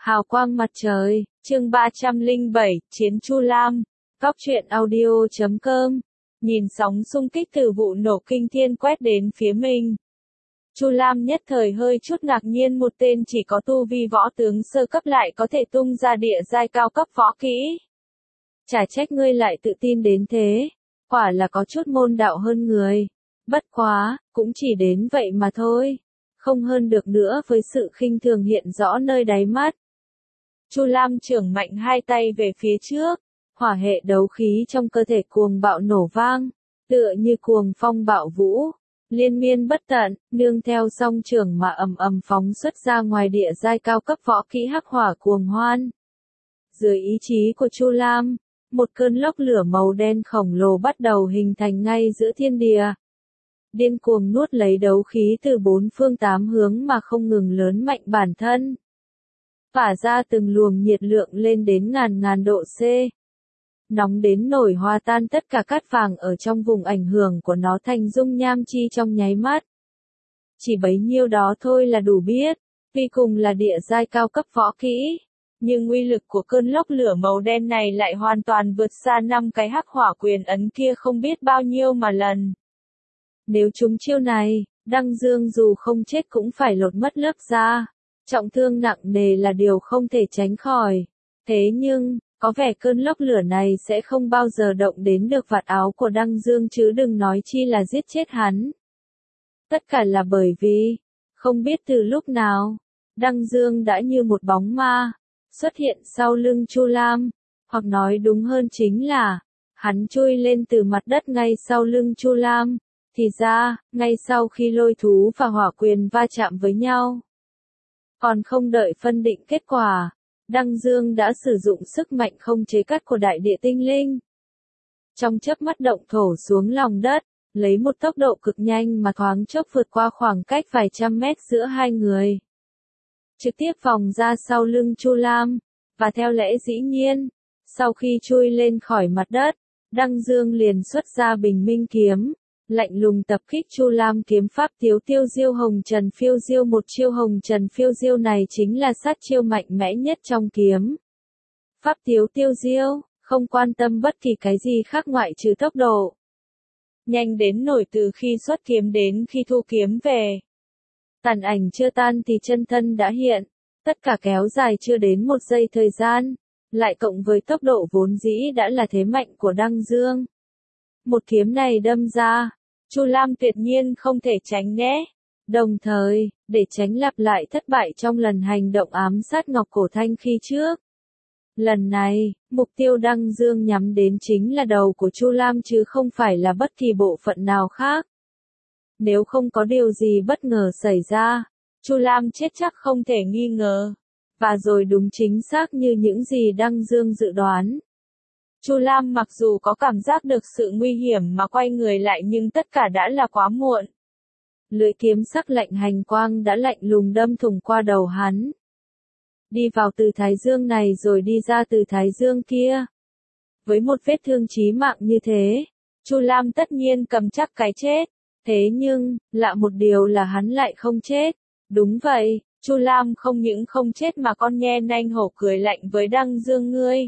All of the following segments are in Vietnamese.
Hào quang mặt trời, chương 307, Chiến Chu Lam, Góc truyện audio.com. Nhìn sóng xung kích từ vụ nổ kinh thiên quét đến phía mình. Chu Lam nhất thời hơi chút ngạc nhiên, một tên chỉ có tu vi võ tướng sơ cấp lại có thể tung ra địa giai cao cấp võ kỹ. Chả trách ngươi lại tự tin đến thế, quả là có chút môn đạo hơn người. Bất quá, cũng chỉ đến vậy mà thôi, không hơn được nữa với sự khinh thường hiện rõ nơi đáy mắt. Chu Lam trưởng mạnh hai tay về phía trước, hỏa hệ đấu khí trong cơ thể cuồng bạo nổ vang, tựa như cuồng phong bạo vũ, liên miên bất tận, nương theo song trưởng mà ầm ầm phóng xuất ra ngoài địa giai cao cấp võ kỹ hắc hỏa cuồng hoan. Dưới ý chí của Chu Lam, một cơn lốc lửa màu đen khổng lồ bắt đầu hình thành ngay giữa thiên địa. Điên cuồng nuốt lấy đấu khí từ bốn phương tám hướng mà không ngừng lớn mạnh bản thân. Phả ra từng luồng nhiệt lượng lên đến ngàn độ C. Nóng đến nổi hòa tan tất cả cát vàng ở trong vùng ảnh hưởng của nó thành dung nham chi trong nháy mắt. Chỉ bấy nhiêu đó thôi là đủ biết, tuy cùng là địa giai cao cấp võ kỹ, nhưng uy lực của cơn lốc lửa màu đen này lại hoàn toàn vượt xa 5 cái hắc hỏa quyền ấn kia không biết bao nhiêu mà lần. Nếu trúng chiêu này, Đăng Dương dù không chết cũng phải lột mất lớp da. Trọng thương nặng nề là điều không thể tránh khỏi. Thế nhưng, có vẻ cơn lốc lửa này sẽ không bao giờ động đến được vạt áo của Đăng Dương chứ đừng nói chi là giết chết hắn. Tất cả là bởi vì, không biết từ lúc nào, Đăng Dương đã như một bóng ma, xuất hiện sau lưng Chu Lam, hoặc nói đúng hơn chính là, hắn chui lên từ mặt đất ngay sau lưng Chu Lam, thì ra, ngay sau khi lôi thú và hỏa quyền va chạm với nhau. Còn không đợi phân định kết quả, Đăng Dương đã sử dụng sức mạnh không chế cắt của đại địa tinh linh. Trong chớp mắt động thổ xuống lòng đất, lấy một tốc độ cực nhanh mà thoáng chốc vượt qua khoảng cách vài trăm mét giữa hai người. Trực tiếp vòng ra sau lưng Chu Lam, và theo lẽ dĩ nhiên, sau khi chui lên khỏi mặt đất, Đăng Dương liền xuất ra bình minh kiếm. Lạnh lùng tập kích Chu Lam kiếm pháp Tiếu Tiêu Diêu Hồng Trần Phiêu Diêu. Một chiêu Hồng Trần Phiêu Diêu này chính là sát chiêu mạnh mẽ nhất trong kiếm pháp Tiếu Tiêu Diêu, không quan tâm bất kỳ cái gì khác ngoại trừ tốc độ. Nhanh đến nổi từ khi xuất kiếm đến khi thu kiếm về. Tàn ảnh chưa tan thì chân thân đã hiện, tất cả kéo dài chưa đến một giây thời gian, lại cộng với tốc độ vốn dĩ đã là thế mạnh của Đăng Dương. Một kiếm này đâm ra, Chu Lam tuyệt nhiên không thể tránh né. Đồng thời, để tránh lặp lại thất bại trong lần hành động ám sát Ngọc Cổ Thanh khi trước. Lần này, mục tiêu Đăng Dương nhắm đến chính là đầu của Chu Lam chứ không phải là bất kỳ bộ phận nào khác. Nếu không có điều gì bất ngờ xảy ra, Chu Lam chết chắc không thể nghi ngờ. Và rồi đúng chính xác như những gì Đăng Dương dự đoán. Chu Lam mặc dù có cảm giác được sự nguy hiểm mà quay người lại nhưng tất cả đã là quá muộn. Lưỡi kiếm sắc lạnh hành quang đã lạnh lùng đâm thủng qua đầu hắn. Đi vào từ thái dương này rồi đi ra từ thái dương kia. Với một vết thương chí mạng như thế, Chu Lam tất nhiên cầm chắc cái chết. Thế nhưng, lạ một điều là hắn lại không chết. Đúng vậy, Chu Lam không những không chết mà còn nhe nanh hổ cười lạnh với Đăng Dương ngươi.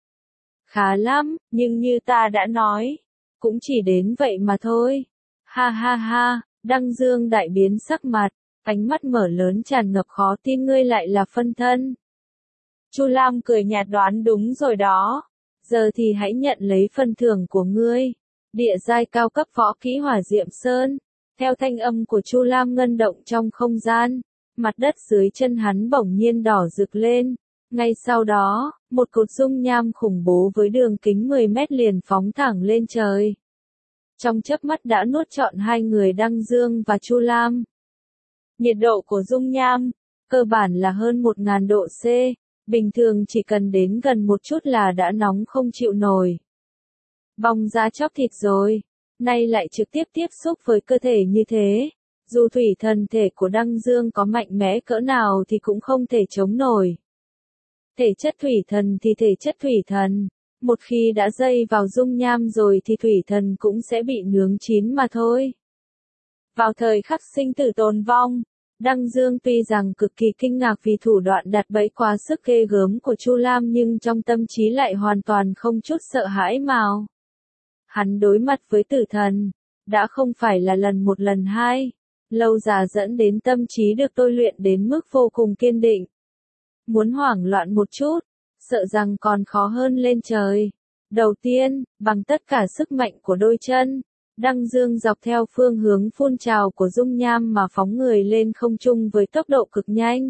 Khá lắm, nhưng như ta đã nói, cũng chỉ đến vậy mà thôi. Ha ha ha, Đăng Dương đại biến sắc mặt, ánh mắt mở lớn tràn ngập khó tin ngươi lại là phân thân. Chu Lam cười nhạt đoán đúng rồi đó. Giờ thì hãy nhận lấy phần thưởng của ngươi. Địa giai cao cấp võ kỹ Hỏa Diệm Sơn. Theo thanh âm của Chu Lam ngân động trong không gian, mặt đất dưới chân hắn bỗng nhiên đỏ rực lên. Ngay sau đó, một cột dung nham khủng bố với đường kính 10 mét liền phóng thẳng lên trời. Trong chớp mắt đã nuốt trọn hai người Đăng Dương và Chu Lam. Nhiệt độ của dung nham, cơ bản là hơn 1000 độ C, bình thường chỉ cần đến gần một chút là đã nóng không chịu nổi. Bong ra chóc thịt rồi, nay lại trực tiếp tiếp xúc với cơ thể như thế. Dù thủy thần thể của Đăng Dương có mạnh mẽ cỡ nào thì cũng không thể chống nổi. Thể chất thủy thần thì thể chất thủy thần, một khi đã dây vào dung nham rồi thì thủy thần cũng sẽ bị nướng chín mà thôi. Vào thời khắc sinh tử tồn vong, Đăng Dương tuy rằng cực kỳ kinh ngạc vì thủ đoạn đặt bẫy quá sức ghê gớm của Chu Lam nhưng trong tâm trí lại hoàn toàn không chút sợ hãi mào. Hắn đối mặt với tử thần, đã không phải là lần một lần hai, lâu già dẫn đến tâm trí được tôi luyện đến mức vô cùng kiên định. Muốn hoảng loạn một chút, sợ rằng còn khó hơn lên trời. Đầu tiên, bằng tất cả sức mạnh của đôi chân, Đăng Dương dọc theo phương hướng phun trào của dung nham mà phóng người lên không trung với tốc độ cực nhanh.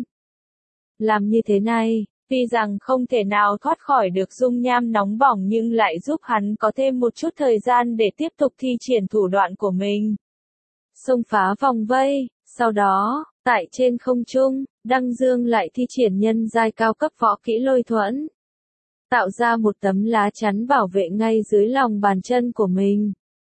Làm như thế này, tuy rằng không thể nào thoát khỏi được dung nham nóng bỏng nhưng lại giúp hắn có thêm một chút thời gian để tiếp tục thi triển thủ đoạn của mình. Xông phá vòng vây, sau đó, tại trên không trung, Đăng Dương lại thi triển nhân giai cao cấp võ kỹ lôi thuẫn. Tạo ra một tấm lá chắn bảo vệ ngay dưới lòng bàn chân của mình.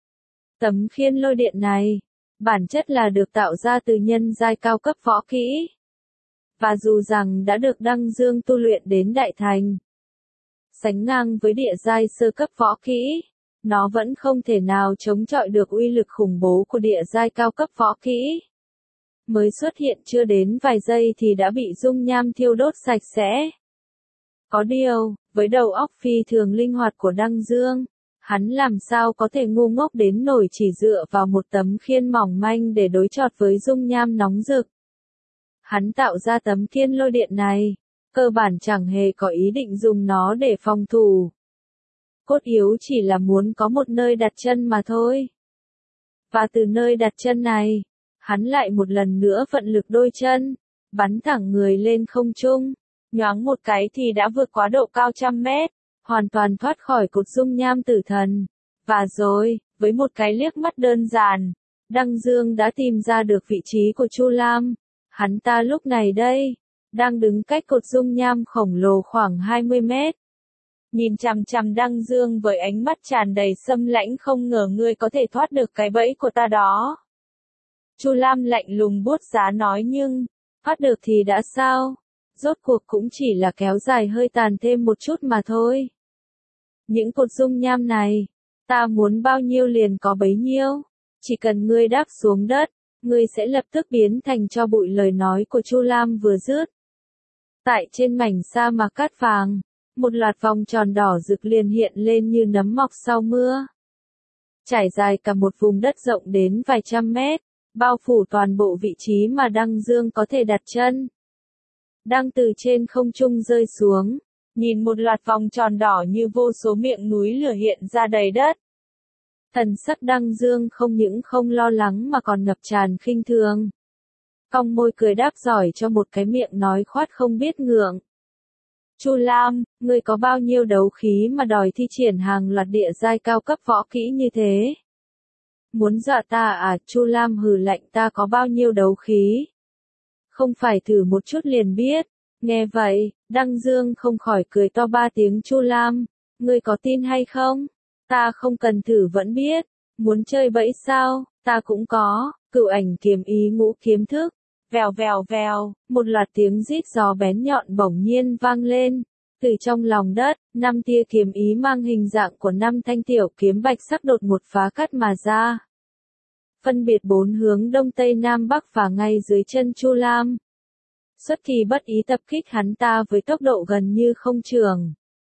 Tấm khiên lôi điện này, bản chất là được tạo ra từ nhân giai cao cấp võ kỹ. Và dù rằng đã được Đăng Dương tu luyện đến đại thành, sánh ngang với địa giai sơ cấp võ kỹ, nó vẫn không thể nào chống chọi được uy lực khủng bố của địa giai cao cấp võ kỹ. Mới xuất hiện chưa đến vài giây thì đã bị dung nham thiêu đốt sạch sẽ. Có điều, với đầu óc phi thường linh hoạt của Đăng Dương, hắn làm sao có thể ngu ngốc đến nổi chỉ dựa vào một tấm khiên mỏng manh để đối chọi với dung nham nóng rực. Hắn tạo ra tấm khiên lôi điện này, cơ bản chẳng hề có ý định dùng nó để phòng thủ. Cốt yếu chỉ là muốn có một nơi đặt chân mà thôi. Và từ nơi đặt chân này, hắn lại một lần nữa vận lực đôi chân, bắn thẳng người lên không trung, nhoáng một cái thì đã vượt quá độ cao 100 mét, hoàn toàn thoát khỏi cột dung nham tử thần. Và rồi, với một cái liếc mắt đơn giản, Đăng Dương đã tìm ra được vị trí của Chu Lam. Hắn ta lúc này đây, đang đứng cách cột dung nham khổng lồ khoảng 20 mét. Nhìn chằm chằm Đăng Dương với ánh mắt tràn đầy xâm lãnh, không ngờ ngươi có thể thoát được cái bẫy của ta đó. Chu Lam lạnh lùng buốt giá nói, nhưng, thoát được thì đã sao? Rốt cuộc cũng chỉ là kéo dài hơi tàn thêm một chút mà thôi. Những cột dung nham này, ta muốn bao nhiêu liền có bấy nhiêu. Chỉ cần ngươi đáp xuống đất, ngươi sẽ lập tức biến thành tro bụi. Lời nói của Chu Lam vừa dứt. Tại trên mảnh sa mạc cát vàng, một loạt vòng tròn đỏ rực liền hiện lên như nấm mọc sau mưa. Trải dài cả một vùng đất rộng đến vài trăm mét, bao phủ toàn bộ vị trí mà Đăng Dương có thể đặt chân. Đang từ trên không trung rơi xuống, nhìn một loạt vòng tròn đỏ như vô số miệng núi lửa hiện ra đầy đất. Thần sắc Đăng Dương không những không lo lắng mà còn ngập tràn khinh thường. Cong môi cười đáp giỏi cho một cái miệng nói khoát không biết ngượng. Chu Lam, ngươi có bao nhiêu đấu khí mà đòi thi triển hàng loạt địa giai cao cấp võ kỹ như thế? Muốn dọa ta à? Chu Lam hừ lạnh, ta có bao nhiêu đấu khí? Không phải thử một chút liền biết. Nghe vậy, Đăng Dương không khỏi cười to 3 tiếng. Chu Lam, ngươi có tin hay không? Ta không cần thử vẫn biết. Muốn chơi bẫy sao? Ta cũng có. Cửu ảnh kiếm ý ngũ kiếm thức. Vèo vèo vèo, một loạt tiếng rít gió bén nhọn bỗng nhiên vang lên. Từ trong lòng đất, 5 tia kiếm ý mang hình dạng của 5 thanh tiểu kiếm bạch sắc đột ngột phá cắt mà ra. Phân biệt 4 hướng đông tây nam bắc và ngay dưới chân Chu Lam. Xuất kỳ bất ý tập kích hắn ta với tốc độ gần như không chưởng.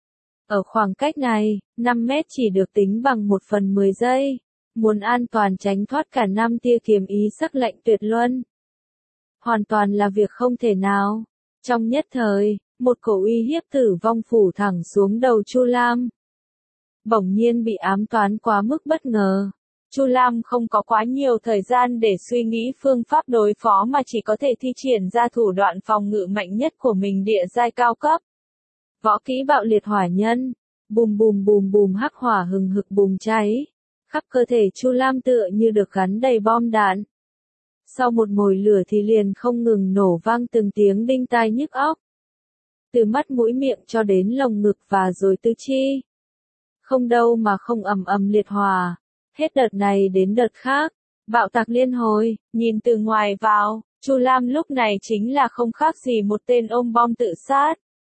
Ở khoảng cách này, 5 mét chỉ được tính bằng 1/10 giây. Muốn an toàn tránh thoát cả 5 tia kiếm ý sắc lạnh tuyệt luân, hoàn toàn là việc không thể nào. Trong nhất thời, một cổ uy hiếp tử vong phủ thẳng xuống đầu Chu Lam. Bỗng nhiên bị ám toán quá mức bất ngờ. Chu Lam không có quá nhiều thời gian để suy nghĩ phương pháp đối phó mà chỉ có thể thi triển ra thủ đoạn phòng ngự mạnh nhất của mình, địa giai cao cấp. Võ kỹ bạo liệt hỏa nhân. Bùm bùm bùm bùm, hắc hỏa hừng hực bùng cháy. Khắp cơ thể Chu Lam tựa như được gắn đầy bom đạn. Sau một mồi lửa thì liền không ngừng nổ vang từng tiếng đinh tai nhức óc. Từ mắt mũi miệng cho đến lồng ngực và rồi tứ chi. Không đâu mà không ầm ầm liệt hỏa. Hết đợt này đến đợt khác. Bạo tạc liên hồi, nhìn từ ngoài vào, Chu Lam lúc này chính là không khác gì một tên ôm bom tự sát.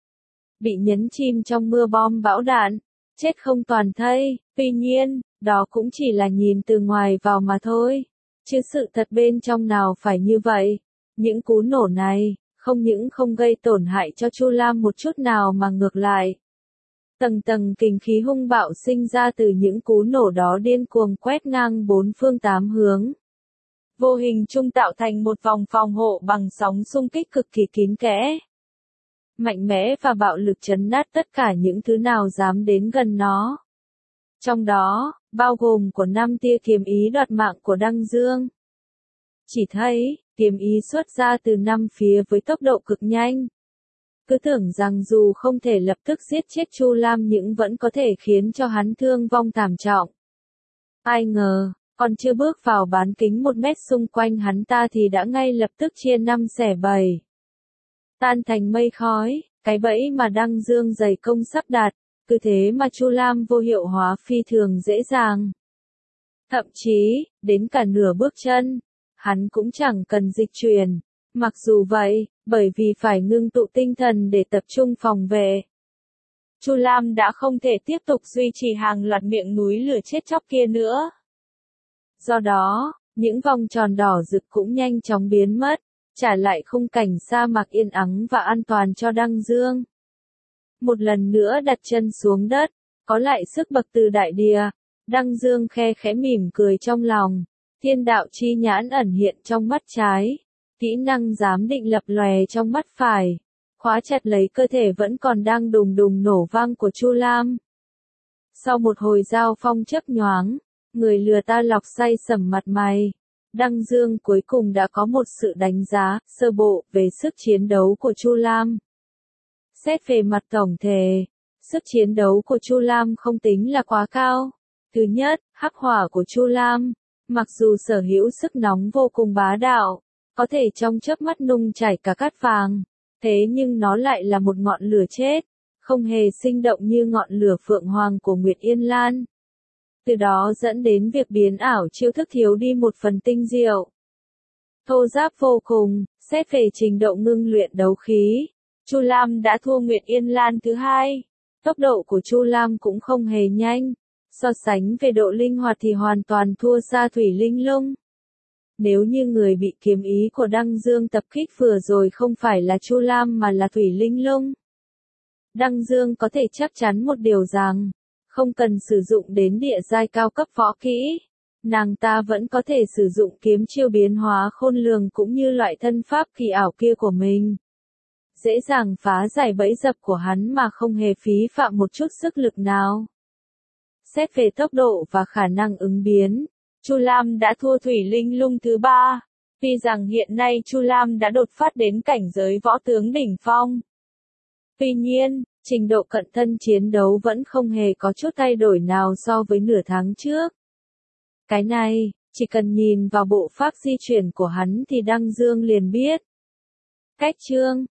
Bị nhấn chìm trong mưa bom bão đạn. Chết không toàn thây. Tuy nhiên, đó cũng chỉ là nhìn từ ngoài vào mà thôi. Chứ sự thật bên trong nào phải như vậy. Những cú nổ này, không những không gây tổn hại cho Chu Lam một chút nào mà ngược lại. Tầng tầng kình khí hung bạo sinh ra từ những cú nổ đó điên cuồng quét ngang bốn phương tám hướng. Vô hình chung tạo thành một vòng phòng hộ bằng sóng xung kích cực kỳ kín kẽ. Mạnh mẽ và bạo lực trấn nát tất cả những thứ nào dám đến gần nó. Trong đó, bao gồm của 5 tia kiếm ý đoạt mạng của Đăng Dương. Chỉ thấy, kiếm ý xuất ra từ 5 phía với tốc độ cực nhanh. Cứ tưởng rằng dù không thể lập tức giết chết Chu Lam nhưng vẫn có thể khiến cho hắn thương vong thảm trọng. Ai ngờ, còn chưa bước vào bán kính 1 mét xung quanh hắn ta thì đã ngay lập tức chia 5 xẻ 7. Tan thành mây khói, cái bẫy mà Đăng Dương dày công sắp đặt, cứ thế mà Chu Lam vô hiệu hóa phi thường dễ dàng. Thậm chí, đến cả nửa bước chân, hắn cũng chẳng cần dịch chuyển. Mặc dù vậy, bởi vì phải ngưng tụ tinh thần để tập trung phòng vệ, Chu Lam đã không thể tiếp tục duy trì hàng loạt miệng núi lửa chết chóc kia nữa. Do đó, những vòng tròn đỏ rực cũng nhanh chóng biến mất, trả lại khung cảnh sa mạc yên ắng và an toàn cho Đăng Dương. Một lần nữa đặt chân xuống đất, có lại sức bật từ đại địa, Đăng Dương khe khẽ mỉm cười trong lòng, thiên đạo chi nhãn ẩn hiện trong mắt trái, kỹ năng giám định lập lòe trong mắt phải, khóa chặt lấy cơ thể vẫn còn đang đùng đùng nổ vang của Chu Lam. Sau một hồi giao phong chớp nhoáng, người lừa ta lọc say sẩm mặt mày, Đăng Dương cuối cùng đã có một sự đánh giá sơ bộ về sức chiến đấu của Chu Lam. Xét về mặt tổng thể, sức chiến đấu của Chu Lam không tính là quá cao. Thứ nhất, hắc hỏa của Chu Lam, mặc dù sở hữu sức nóng vô cùng bá đạo, có thể trong chớp mắt nung chảy cả cát vàng, thế nhưng nó lại là một ngọn lửa chết, không hề sinh động như ngọn lửa phượng hoàng của Nguyệt Yên Lan. Từ đó dẫn đến việc biến ảo chiêu thức thiếu đi một phần tinh diệu. Thô giáp vô cùng, xét về trình độ ngưng luyện đấu khí, Chu Lam đã thua Nguyệt Yên Lan thứ hai. Tốc độ của Chu Lam cũng không hề nhanh, so sánh về độ linh hoạt thì hoàn toàn thua xa Thủy Linh Lung. Nếu như người bị kiếm ý của Đăng Dương tập kích vừa rồi không phải là Chu Lam mà là Thủy Linh Lung, Đăng Dương có thể chắc chắn một điều rằng, không cần sử dụng đến địa giai cao cấp võ kỹ, nàng ta vẫn có thể sử dụng kiếm chiêu biến hóa khôn lường cũng như loại thân pháp kỳ ảo kia của mình. Dễ dàng phá giải bẫy dập của hắn mà không hề phí phạm một chút sức lực nào. Xét về tốc độ và khả năng ứng biến, Chu Lam đã thua Thủy Linh Lung thứ ba. Tuy rằng hiện nay Chu Lam đã đột phát đến cảnh giới võ tướng đỉnh phong. Tuy nhiên, trình độ cận thân chiến đấu vẫn không hề có chút thay đổi nào so với nửa tháng trước. Cái này, chỉ cần nhìn vào bộ pháp di chuyển của hắn thì Đăng Dương liền biết. Cách chương